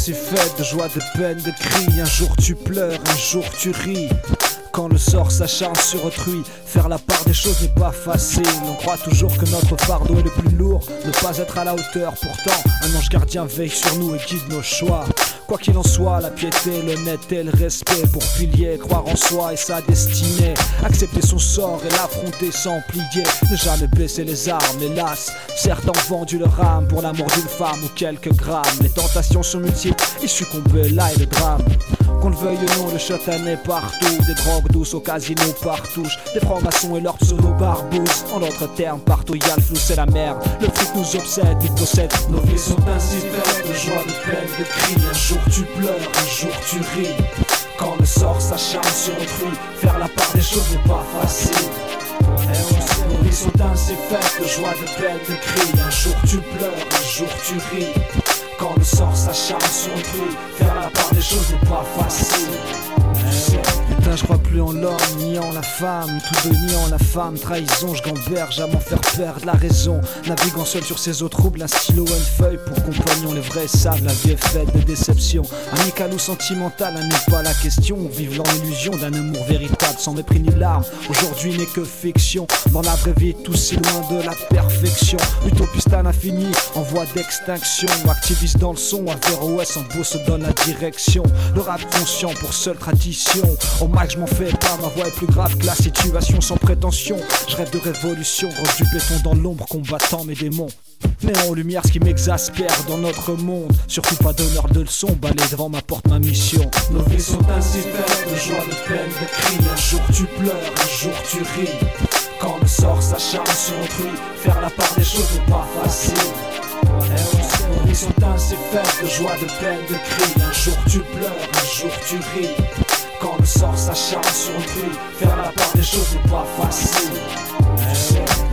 ainsi faite de joie, de peine, de cris. Un jour tu pleures, un jour tu ris. Quand le sort s'acharne sur autrui, faire la part des choses n'est pas facile. On croit toujours que notre fardeau est le plus lourd, ne pas être à la hauteur. Pourtant, un ange gardien veille sur nous et guide nos choix. Quoi qu'il en soit, la piété, l'honnêteté, le respect pour pilier, croire en soi et sa destinée, accepter son sort et l'affronter sans plier, ne jamais baisser les armes, hélas. Certains ont vendu leur âme pour l'amour d'une femme ou quelques grammes. Les tentations sont multiples, et succomber là est le drame. Qu'on le veuille ou non, le chatané partout, des drogues douces au casino partouche, des francs-maçons et leurs pseudo-barbouzes. En d'autres termes, partout y'a le flou, c'est la merde. Le fric nous obsède, nous possède. Nos vies sont ainsi faites de joie, de peine, de cris. Un jour tu pleures, un jour tu ris. Quand le sort s'acharne sur autrui, faire la part des choses n'est pas facile. Nos vies sont ainsi faites de joie, de peine, de cris. Un jour tu pleures, un jour tu ris. Quand le sort s'acharne sur autrui, faire la part des choses n'est pas facile. Putain, je crois plus en l'homme ni en la femme. Tout de niant la femme, trahison, je gamberge à m'en faire perdre la raison. Naviguant seul sur ces eaux troubles, un stylo et une feuille pour compagnon. Les vrais savent, la vie est faite de déception. Amical ou sentimental, n'est pas la question. Vive dans l'illusion d'un amour véritable sans mépris ni larmes. Aujourd'hui n'est que fiction. Dans la vraie vie, tout si loin de la perfection. Utopiste à l'infini, en voie d'extinction. Activiste dans le son, à VROS en beau se donne la direction. Le rap conscient pour seule tradition. Au max je m'en fais pas, ma voix est plus grave que la situation sans prétention. Je rêve de révolution, grosse du béton dans l'ombre combattant mes démons. Néant en lumière, ce qui m'exaspère dans notre monde. Surtout pas d'honneur de leçon, balayer devant ma porte ma mission. Nos vies sont ainsi faites de joie, de peine, de cris. Un jour tu pleures, un jour tu ris. Quand le sort s'acharne sur autrui, faire la part des choses n'est pas facile. Nos vies sont ainsi faites de joie, de peine, de cris. Un jour tu pleures, un jour tu ris. Quand le sort s'acharne sur autrui, faire la part des choses n'est pas facile.